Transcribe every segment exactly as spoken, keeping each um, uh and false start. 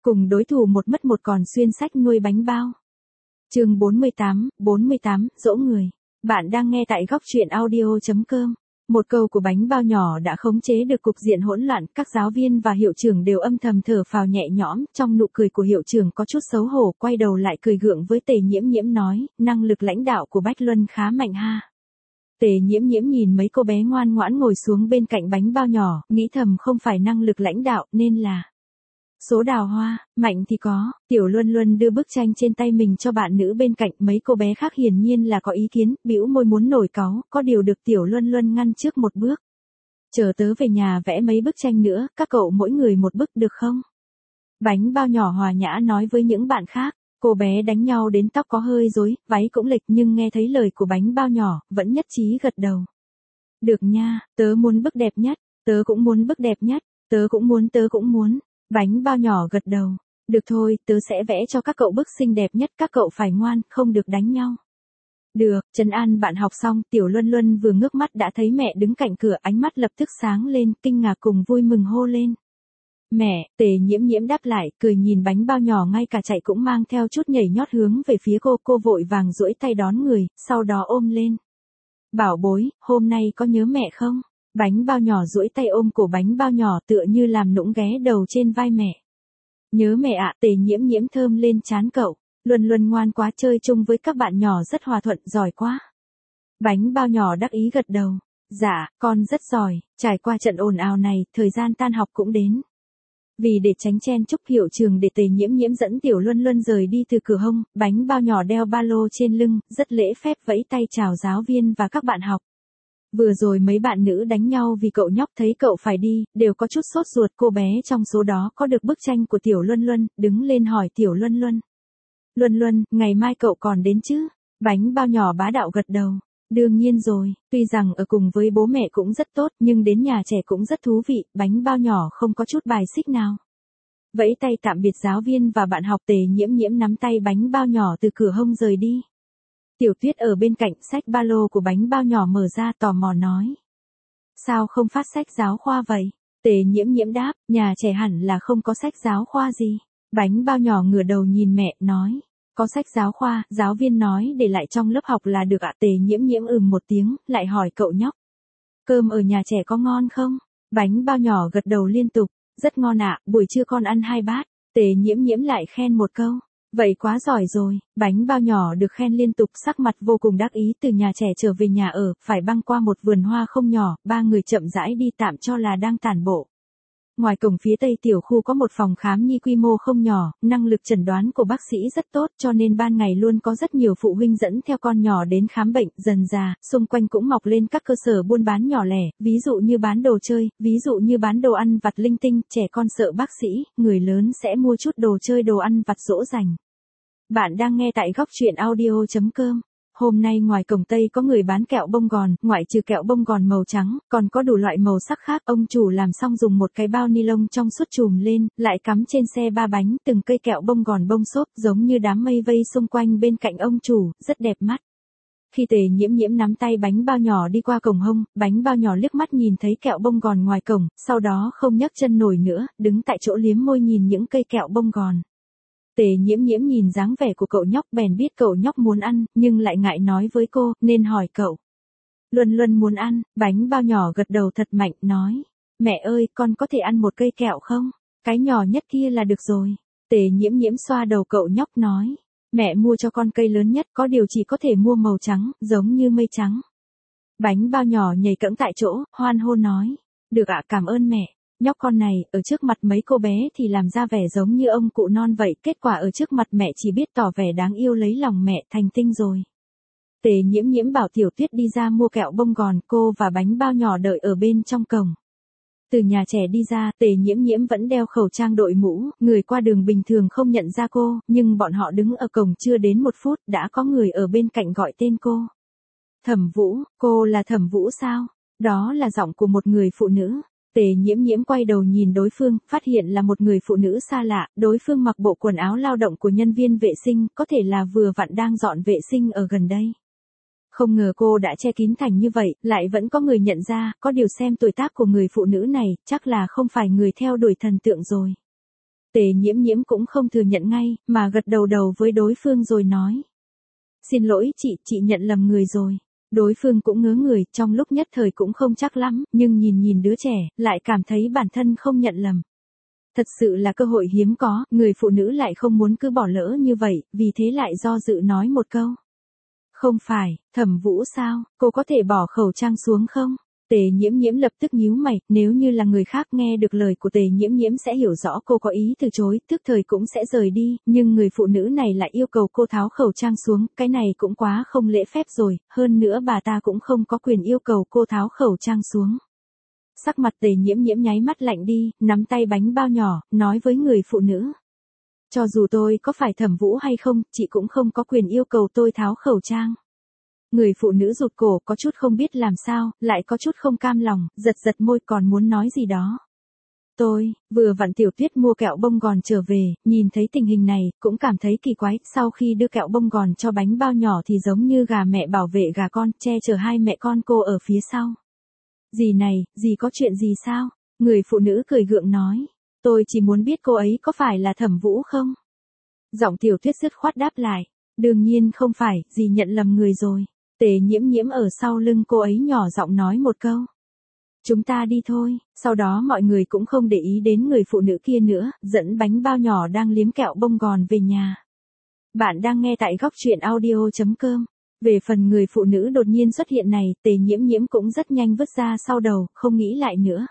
Cùng đối thủ một mất một còn xuyên sách nuôi bánh bao. Chương bốn mươi tám, bốn mươi tám, dỗ người. Bạn đang nghe tại góc truyện audio chấm com. Một câu của bánh bao nhỏ đã khống chế được cục diện hỗn loạn, các giáo viên và hiệu trưởng đều âm thầm thở phào nhẹ nhõm, trong nụ cười của hiệu trưởng có chút xấu hổ, quay đầu lại cười gượng với Tề Nhiễm Nhiễm nói, năng lực lãnh đạo của Bách Luân khá mạnh ha. Tề Nhiễm Nhiễm nhìn mấy cô bé ngoan ngoãn ngồi xuống bên cạnh bánh bao nhỏ, nghĩ thầm không phải năng lực lãnh đạo nên là số đào hoa, mạnh thì có. Tiểu Luân Luân đưa bức tranh trên tay mình cho bạn nữ bên cạnh, mấy cô bé khác hiển nhiên là có ý kiến, bĩu môi muốn nổi cáu, có điều được Tiểu Luân Luân ngăn trước một bước. Chờ tớ về nhà vẽ mấy bức tranh nữa, các cậu mỗi người một bức được không? Bánh bao nhỏ hòa nhã nói với những bạn khác, cô bé đánh nhau đến tóc có hơi rối, váy cũng lệch nhưng nghe thấy lời của bánh bao nhỏ, vẫn nhất trí gật đầu. Được nha, tớ muốn bức đẹp nhất, tớ cũng muốn bức đẹp nhất, tớ cũng muốn tớ cũng muốn. Bánh bao nhỏ gật đầu. Được thôi, tớ sẽ vẽ cho các cậu bức xinh đẹp nhất, các cậu phải ngoan, không được đánh nhau. Được, trấn an bạn học xong, Tiểu Luân Luân vừa ngước mắt đã thấy mẹ đứng cạnh cửa, ánh mắt lập tức sáng lên, kinh ngạc cùng vui mừng hô lên. Mẹ, Tề Nhiễm Nhiễm đáp lại, cười nhìn bánh bao nhỏ ngay cả chạy cũng mang theo chút nhảy nhót hướng về phía cô, cô vội vàng duỗi tay đón người, sau đó ôm lên. Bảo bối, hôm nay có nhớ mẹ không? Bánh bao nhỏ duỗi tay ôm cổ bánh bao nhỏ tựa như làm nũng ghé đầu trên vai mẹ. Nhớ mẹ ạ. Tề Nhiễm Nhiễm thơm lên trán cậu. Luân Luân ngoan quá, chơi chung với các bạn nhỏ rất hòa thuận, giỏi quá. Bánh bao nhỏ đắc ý gật đầu. Dạ, con rất giỏi. Trải qua trận ồn ào này, thời gian tan học cũng đến. Vì để tránh chen chúc, hiệu trường để Tề Nhiễm Nhiễm dẫn Tiểu Luân Luân rời đi từ cửa hông, bánh bao nhỏ đeo ba lô trên lưng, rất lễ phép vẫy tay chào giáo viên và các bạn học. Vừa rồi mấy bạn nữ đánh nhau vì cậu nhóc thấy cậu phải đi, đều có chút sốt ruột, cô bé trong số đó có được bức tranh của Tiểu Luân Luân, đứng lên hỏi Tiểu Luân Luân. Luân Luân, ngày mai cậu còn đến chứ? Bánh bao nhỏ bá đạo gật đầu. Đương nhiên rồi, tuy rằng ở cùng với bố mẹ cũng rất tốt, nhưng đến nhà trẻ cũng rất thú vị, bánh bao nhỏ không có chút bài xích nào. Vẫy tay tạm biệt giáo viên và bạn học, Tề Nhiễm Nhiễm nắm tay bánh bao nhỏ từ cửa hông rời đi. Tiểu Tuyết ở bên cạnh xách ba lô của bánh bao nhỏ mở ra, tò mò nói. Sao không phát sách giáo khoa vậy? Tề Nhiễm Nhiễm đáp, nhà trẻ hẳn là không có sách giáo khoa gì. Bánh bao nhỏ ngửa đầu nhìn mẹ, nói. Có sách giáo khoa, giáo viên nói để lại trong lớp học là được ạ. Tề Nhiễm Nhiễm ừm một tiếng, lại hỏi cậu nhóc. Cơm ở nhà trẻ có ngon không? Bánh bao nhỏ gật đầu liên tục, rất ngon ạ, buổi trưa con ăn hai bát. Tề Nhiễm Nhiễm lại khen một câu. Vậy quá giỏi rồi, bánh bao nhỏ được khen liên tục, sắc mặt vô cùng đắc ý. Từ nhà trẻ trở về nhà ở, phải băng qua một vườn hoa không nhỏ, ba người chậm rãi đi, tạm cho là đang tản bộ. Ngoài cổng phía tây tiểu khu có một phòng khám nhi quy mô không nhỏ, năng lực chẩn đoán của bác sĩ rất tốt, cho nên ban ngày luôn có rất nhiều phụ huynh dẫn theo con nhỏ đến khám bệnh. Dần dà, xung quanh cũng mọc lên các cơ sở buôn bán nhỏ lẻ, ví dụ như bán đồ chơi, ví dụ như bán đồ ăn vặt linh tinh, trẻ con sợ bác sĩ, người lớn sẽ mua chút đồ chơi đồ ăn vặt dỗ dành. Bạn đang nghe tại góc truyện audio chấm com. Hôm nay ngoài cổng Tây có người bán kẹo bông gòn, ngoại trừ kẹo bông gòn màu trắng, còn có đủ loại màu sắc khác. Ông chủ làm xong dùng một cái bao ni lông trong suốt chùm lên, lại cắm trên xe ba bánh, từng cây kẹo bông gòn bông xốp giống như đám mây vây xung quanh bên cạnh ông chủ, rất đẹp mắt. Khi Tề Nhiễm Nhiễm nắm tay bánh bao nhỏ đi qua cổng hông, bánh bao nhỏ liếc mắt nhìn thấy kẹo bông gòn ngoài cổng, sau đó không nhấc chân nổi nữa, đứng tại chỗ liếm môi nhìn những cây kẹo bông gòn. Tề Nhiễm Nhiễm nhìn dáng vẻ của cậu nhóc bèn biết cậu nhóc muốn ăn, nhưng lại ngại nói với cô, nên hỏi cậu. Luân Luân muốn ăn, bánh bao nhỏ gật đầu thật mạnh, nói. Mẹ ơi, con có thể ăn một cây kẹo không? Cái nhỏ nhất kia là được rồi. Tề Nhiễm Nhiễm xoa đầu cậu nhóc nói. Mẹ mua cho con cây lớn nhất, có điều chỉ có thể mua màu trắng, giống như mây trắng. Bánh bao nhỏ nhảy cẫng tại chỗ, hoan hô nói. Được ạ, cảm ơn mẹ. Nhóc con này, ở trước mặt mấy cô bé thì làm ra vẻ giống như ông cụ non vậy, kết quả ở trước mặt mẹ chỉ biết tỏ vẻ đáng yêu lấy lòng mẹ, thành tinh rồi. Tề Nhiễm Nhiễm bảo Tiểu Tuyết đi ra mua kẹo bông gòn, cô và bánh bao nhỏ đợi ở bên trong cổng. Từ nhà trẻ đi ra, Tề Nhiễm Nhiễm vẫn đeo khẩu trang đội mũ, người qua đường bình thường không nhận ra cô, nhưng bọn họ đứng ở cổng chưa đến một phút, đã có người ở bên cạnh gọi tên cô. Thẩm Vũ, cô là Thẩm Vũ sao? Đó là giọng của một người phụ nữ. Tề Nhiễm Nhiễm quay đầu nhìn đối phương, phát hiện là một người phụ nữ xa lạ, đối phương mặc bộ quần áo lao động của nhân viên vệ sinh, có thể là vừa vặn đang dọn vệ sinh ở gần đây. Không ngờ cô đã che kín thành như vậy, lại vẫn có người nhận ra, có điều xem tuổi tác của người phụ nữ này, chắc là không phải người theo đuổi thần tượng rồi. Tề Nhiễm Nhiễm cũng không thừa nhận ngay, mà gật đầu đầu với đối phương rồi nói. Xin lỗi chị, chị nhận lầm người rồi. Đối phương cũng ngớ người, trong lúc nhất thời cũng không chắc lắm, nhưng nhìn nhìn đứa trẻ, lại cảm thấy bản thân không nhận lầm. Thật sự là cơ hội hiếm có, người phụ nữ lại không muốn cứ bỏ lỡ như vậy, vì thế lại do dự nói một câu. Không phải, Thẩm Vũ sao, cô có thể bỏ khẩu trang xuống không? Tề Nhiễm Nhiễm lập tức nhíu mày, nếu như là người khác nghe được lời của Tề Nhiễm Nhiễm sẽ hiểu rõ cô có ý từ chối, tức thời cũng sẽ rời đi, nhưng người phụ nữ này lại yêu cầu cô tháo khẩu trang xuống, cái này cũng quá không lễ phép rồi, hơn nữa bà ta cũng không có quyền yêu cầu cô tháo khẩu trang xuống. Sắc mặt Tề Nhiễm Nhiễm nháy mắt lạnh đi, nắm tay bánh bao nhỏ, nói với người phụ nữ. Cho dù tôi có phải Thẩm Vũ hay không, chị cũng không có quyền yêu cầu tôi tháo khẩu trang. Người phụ nữ rụt cổ có chút không biết làm sao, lại có chút không cam lòng, giật giật môi còn muốn nói gì đó. Tôi, vừa vặn Tiểu Tuyết mua kẹo bông gòn trở về, nhìn thấy tình hình này, cũng cảm thấy kỳ quái, sau khi đưa kẹo bông gòn cho bánh bao nhỏ thì giống như gà mẹ bảo vệ gà con, che chở hai mẹ con cô ở phía sau. Dì này, dì có chuyện gì sao? Người phụ nữ cười gượng nói. Tôi chỉ muốn biết cô ấy có phải là Thẩm Vũ không? Giọng Tiểu Tuyết dứt khoát đáp lại. Đương nhiên không phải, dì nhận lầm người rồi. Tề Nhiễm Nhiễm ở sau lưng cô ấy nhỏ giọng nói một câu. Chúng ta đi thôi, sau đó mọi người cũng không để ý đến người phụ nữ kia nữa, dẫn bánh bao nhỏ đang liếm kẹo bông gòn về nhà. Bạn đang nghe tại góc truyện audio chấm com. Về phần người phụ nữ đột nhiên xuất hiện này, Tề Nhiễm Nhiễm cũng rất nhanh vứt ra sau đầu, không nghĩ lại nữa.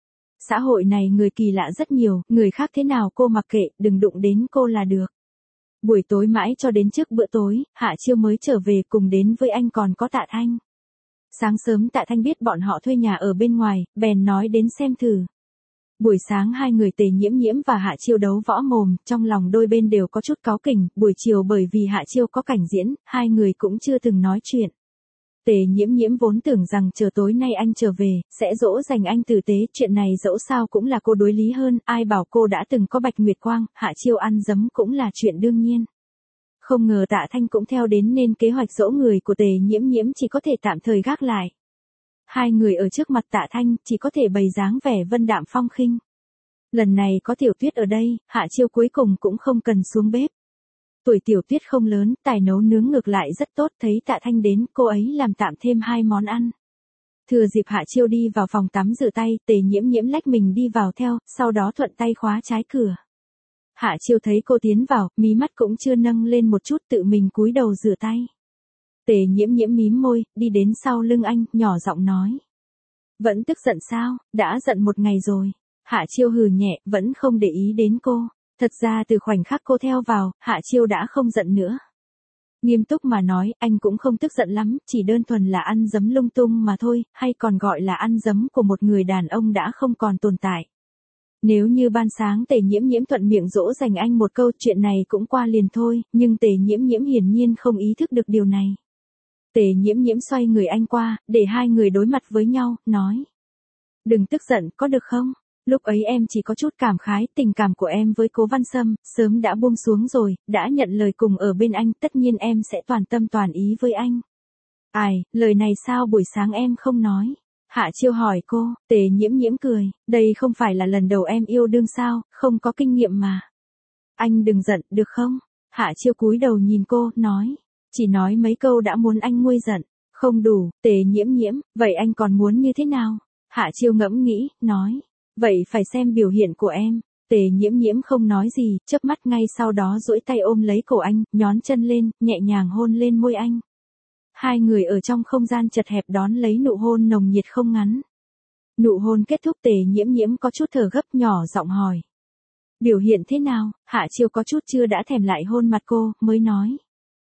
Xã hội này người kỳ lạ rất nhiều, người khác thế nào cô mặc kệ, đừng đụng đến cô là được. Buổi tối mãi cho đến trước bữa tối, Hạ Chiêu mới trở về, cùng đến với anh còn có Tạ Thanh. Sáng sớm Tạ Thanh biết bọn họ thuê nhà ở bên ngoài, bèn nói đến xem thử. Buổi sáng hai người Tề Nhiễm Nhiễm và Hạ Chiêu đấu võ mồm, trong lòng đôi bên đều có chút cáu kỉnh, buổi chiều bởi vì Hạ Chiêu có cảnh diễn, hai người cũng chưa từng nói chuyện. Tề Nhiễm Nhiễm vốn tưởng rằng chờ tối nay anh trở về, sẽ dỗ dành anh tử tế, chuyện này dẫu sao cũng là cô đối lý hơn, ai bảo cô đã từng có Bạch Nguyệt Quang, Hạ Chiêu ăn dấm cũng là chuyện đương nhiên. Không ngờ Tạ Thanh cũng theo đến nên kế hoạch dỗ người của Tề Nhiễm Nhiễm chỉ có thể tạm thời gác lại. Hai người ở trước mặt Tạ Thanh chỉ có thể bày dáng vẻ vân đạm phong khinh. Lần này có Tiểu Tuyết ở đây, Hạ Chiêu cuối cùng cũng không cần xuống bếp. Tuổi Tiểu Tuyết không lớn, tài nấu nướng ngược lại rất tốt, thấy Tạ Thanh đến, cô ấy làm tạm thêm hai món ăn. Thừa dịp Hạ Chiêu đi vào phòng tắm rửa tay, Tề Nhiễm Nhiễm lách mình đi vào theo, sau đó thuận tay khóa trái cửa. Hạ Chiêu thấy cô tiến vào, mí mắt cũng chưa nâng lên một chút, tự mình cúi đầu rửa tay. Tề Nhiễm Nhiễm mím môi, đi đến sau lưng anh, nhỏ giọng nói. Vẫn tức giận sao, đã giận một ngày rồi. Hạ Chiêu hừ nhẹ, vẫn không để ý đến cô. Thật ra từ khoảnh khắc cô theo vào, Hạ Chiêu đã không giận nữa. Nghiêm túc mà nói, anh cũng không tức giận lắm, chỉ đơn thuần là ăn dấm lung tung mà thôi, hay còn gọi là ăn dấm của một người đàn ông đã không còn tồn tại. Nếu như ban sáng Tề Nhiễm Nhiễm thuận miệng dỗ dành anh một câu, chuyện này cũng qua liền thôi, nhưng Tề Nhiễm Nhiễm hiển nhiên không ý thức được điều này. Tề Nhiễm Nhiễm xoay người anh qua, để hai người đối mặt với nhau, nói. Đừng tức giận, có được không? Lúc ấy em chỉ có chút cảm khái, tình cảm của em với Cố Văn Sâm, sớm đã buông xuống rồi, đã nhận lời cùng ở bên anh, tất nhiên em sẽ toàn tâm toàn ý với anh. Ai, lời này sao buổi sáng em không nói? Hạ Chiêu hỏi cô, Tề Nhiễm Nhiễm cười, đây không phải là lần đầu em yêu đương sao, không có kinh nghiệm mà. Anh đừng giận, được không? Hạ Chiêu cúi đầu nhìn cô, nói, chỉ nói mấy câu đã muốn anh nguôi giận, không đủ. Tề Nhiễm Nhiễm, vậy anh còn muốn như thế nào? Hạ Chiêu ngẫm nghĩ, nói, vậy phải xem biểu hiện của em. Tề Nhiễm Nhiễm không nói gì, chớp mắt ngay sau đó duỗi tay ôm lấy cổ anh, nhón chân lên, nhẹ nhàng hôn lên môi anh. Hai người ở trong không gian chật hẹp đón lấy nụ hôn nồng nhiệt không ngắn. Nụ hôn kết thúc, Tề Nhiễm Nhiễm có chút thở gấp, nhỏ giọng hỏi. Biểu hiện thế nào? Hạ Chiêu có chút chưa đã thèm lại hôn mặt cô, mới nói.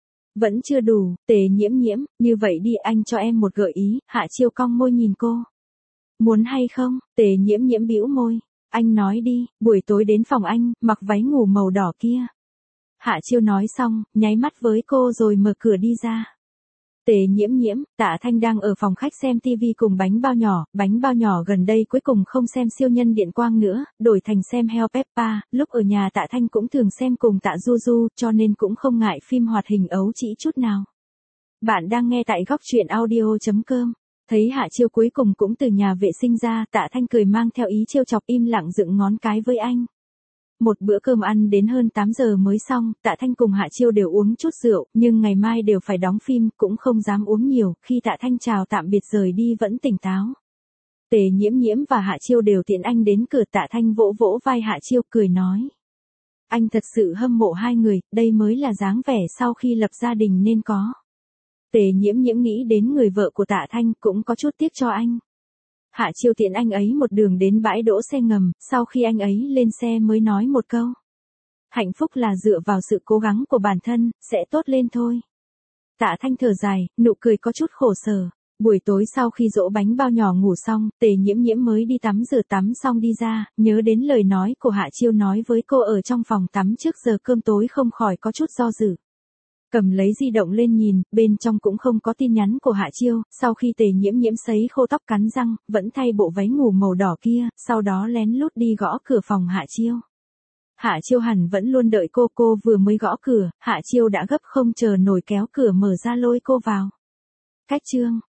Vẫn chưa đủ. Tề Nhiễm Nhiễm, như vậy đi, anh cho em một gợi ý. Hạ Chiêu cong môi nhìn cô. Muốn hay không? Tề Nhiễm Nhiễm bĩu môi. Anh nói đi, buổi tối đến phòng anh, mặc váy ngủ màu đỏ kia. Hạ Chiêu nói xong, nháy mắt với cô rồi mở cửa đi ra. Tề Nhiễm Nhiễm, Tạ Thanh đang ở phòng khách xem tivi cùng bánh bao nhỏ, bánh bao nhỏ gần đây cuối cùng không xem siêu nhân điện quang nữa, đổi thành xem Heo Peppa, lúc ở nhà Tạ Thanh cũng thường xem cùng Tạ Du Du, cho nên cũng không ngại phim hoạt hình ấu trĩ chút nào. Bạn đang nghe tại góc truyện audio chấm com. Thấy Hạ Chiêu cuối cùng cũng từ nhà vệ sinh ra, Tạ Thanh cười mang theo ý trêu chọc, im lặng dựng ngón cái với anh. Một bữa cơm ăn đến hơn tám giờ mới xong, Tạ Thanh cùng Hạ Chiêu đều uống chút rượu, nhưng ngày mai đều phải đóng phim, cũng không dám uống nhiều, khi Tạ Thanh chào tạm biệt rời đi vẫn tỉnh táo. Tề Nhiễm Nhiễm và Hạ Chiêu đều tiễn anh đến cửa, Tạ Thanh vỗ vỗ vai Hạ Chiêu cười nói. Anh thật sự hâm mộ hai người, đây mới là dáng vẻ sau khi lập gia đình nên có. Tề Nhiễm Nhiễm nghĩ đến người vợ của Tạ Thanh cũng có chút tiếc cho anh. Hạ Chiêu tiễn anh ấy một đường đến bãi đỗ xe ngầm, sau khi anh ấy lên xe mới nói một câu. Hạnh phúc là dựa vào sự cố gắng của bản thân, sẽ tốt lên thôi. Tạ Thanh thở dài, nụ cười có chút khổ sở. Buổi tối sau khi dỗ bánh bao nhỏ ngủ xong, Tề Nhiễm Nhiễm mới đi tắm rửa, tắm xong đi ra, nhớ đến lời nói của Hạ Chiêu nói với cô ở trong phòng tắm trước giờ cơm tối không khỏi có chút do dự. Cầm lấy di động lên nhìn, bên trong cũng không có tin nhắn của Hạ Chiêu, sau khi Tề Nhiễm Nhiễm sấy khô tóc cắn răng, vẫn thay bộ váy ngủ màu đỏ kia, sau đó lén lút đi gõ cửa phòng Hạ Chiêu. Hạ Chiêu hẳn vẫn luôn đợi cô, cô vừa mới gõ cửa, Hạ Chiêu đã gấp không chờ nổi kéo cửa mở ra lôi cô vào. Cách chương